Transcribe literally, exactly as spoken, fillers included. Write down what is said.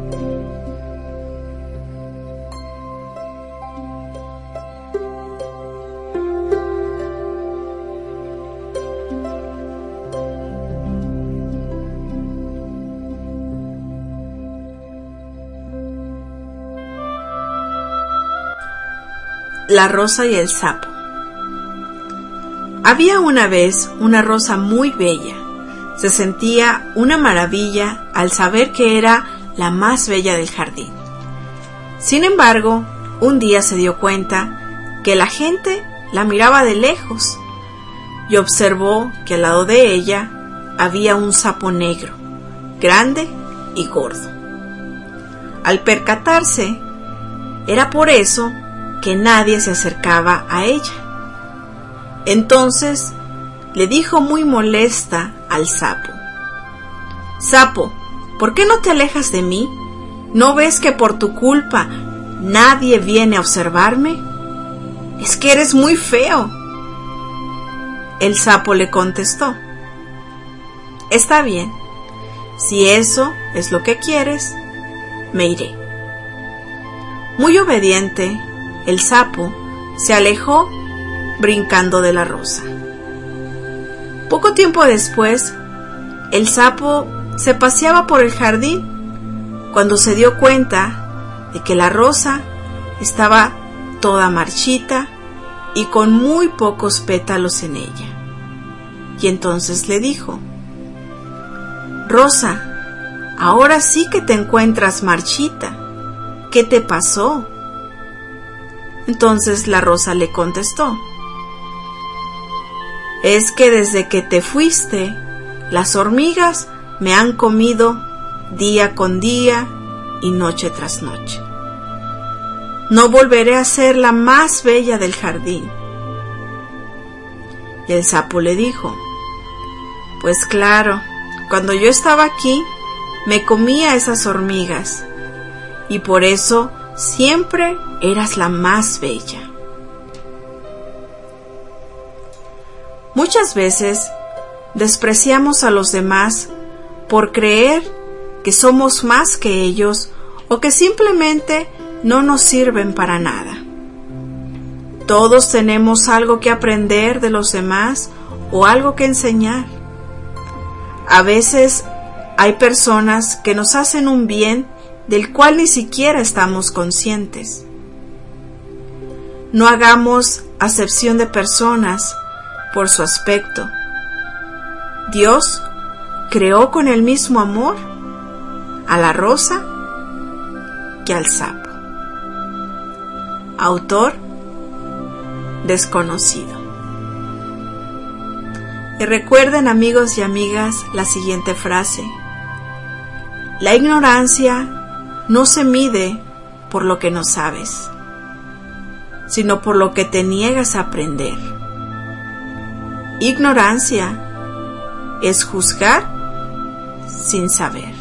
La rosa y el sapo. Había una vez una rosa muy bella. Se sentía una maravilla al saber que era la más bella del jardín. Sin embargo, un día se dio cuenta que la gente la miraba de lejos y observó que al lado de ella había un sapo negro, grande y gordo. Al percatarse, era por eso que nadie se acercaba a ella. Entonces le dijo muy molesta al sapo: «Sapo, ¿por qué no te alejas de mí? ¿No ves que por tu culpa nadie viene a observarme? Es que eres muy feo». El sapo le contestó: «Está bien, si eso es lo que quieres, me iré». Muy obediente, el sapo se alejó brincando de la rosa. Poco tiempo después, el sapo se paseaba por el jardín cuando se dio cuenta de que la rosa estaba toda marchita y con muy pocos pétalos en ella. Y entonces le dijo: «Rosa, ahora sí que te encuentras marchita. ¿Qué te pasó?». Entonces la rosa le contestó: «Es que desde que te fuiste, las hormigas me han comido día con día y noche tras noche. No volveré a ser la más bella del jardín». Y el sapo le dijo: «Pues claro, cuando yo estaba aquí, me comía esas hormigas, y por eso siempre eras la más bella». Muchas veces despreciamos a los demás por creer que somos más que ellos o que simplemente no nos sirven para nada. Todos tenemos algo que aprender de los demás o algo que enseñar. A veces hay personas que nos hacen un bien del cual ni siquiera estamos conscientes. No hagamos acepción de personas por su aspecto. Dios creó con el mismo amor a la rosa que al sapo. Autor desconocido. Y recuerden, amigos y amigas, la siguiente frase: la ignorancia no se mide por lo que no sabes, sino por lo que te niegas a aprender. Ignorancia es juzgar sin saber.